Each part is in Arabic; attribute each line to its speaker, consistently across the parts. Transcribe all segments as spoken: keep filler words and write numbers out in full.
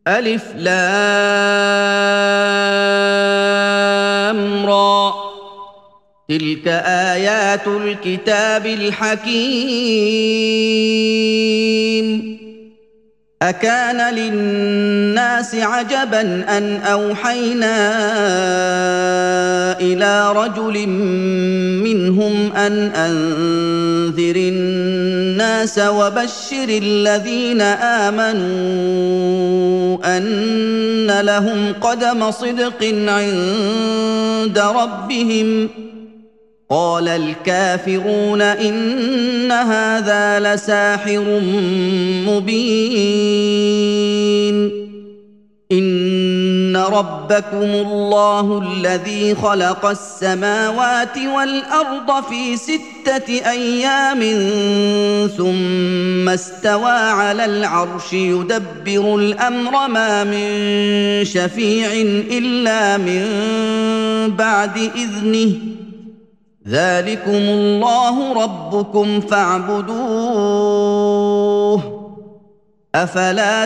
Speaker 1: ألف لام را تلك آيات الكتاب الحكيم أكان للناس عجبا أن أوحينا إلى رجل منهم أن أنذر الناس وبشر الذين آمنوا أن لهم قدم صدق عند ربهم قال الكافرون إن هذا لساحر مبين إن ربكم الله الذي خلق السماوات والأرض في ستة أيام ثم استوى على العرش يدبر الأمر ما من شفيع إلا من بعد إذنه ذلكم الله ربكم فاعبدوه أفلا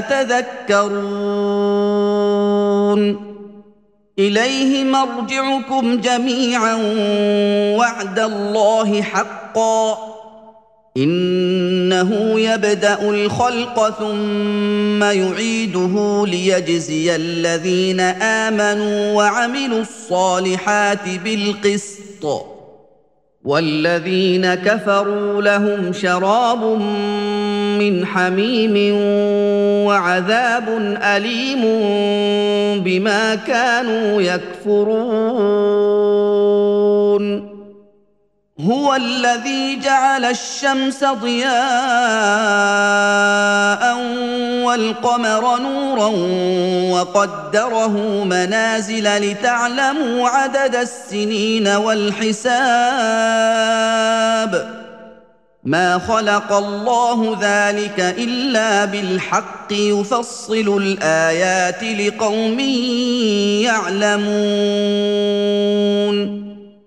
Speaker 1: تذكرون إليه مرجعكم جميعا وعد الله حقا إنه يبدأ الخلق ثم يعيده ليجزي الذين آمنوا وعملوا الصالحات بالقسط والذين كفروا لهم شراب من حميم وعذاب أليم بما كانوا يكفرون هو الذي جعل الشمس ضياء والقمر نورا وقدره منازل لتعلموا عدد السنين والحساب ما خلق الله ذلك إلا بالحق يفصل الآيات لقوم يعلمون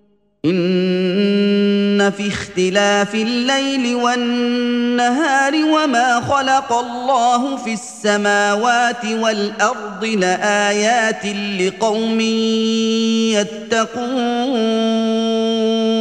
Speaker 1: إن في اختلاف الليل والنهار وما خلق الله في السماوات والأرض لآيات لقوم يتقون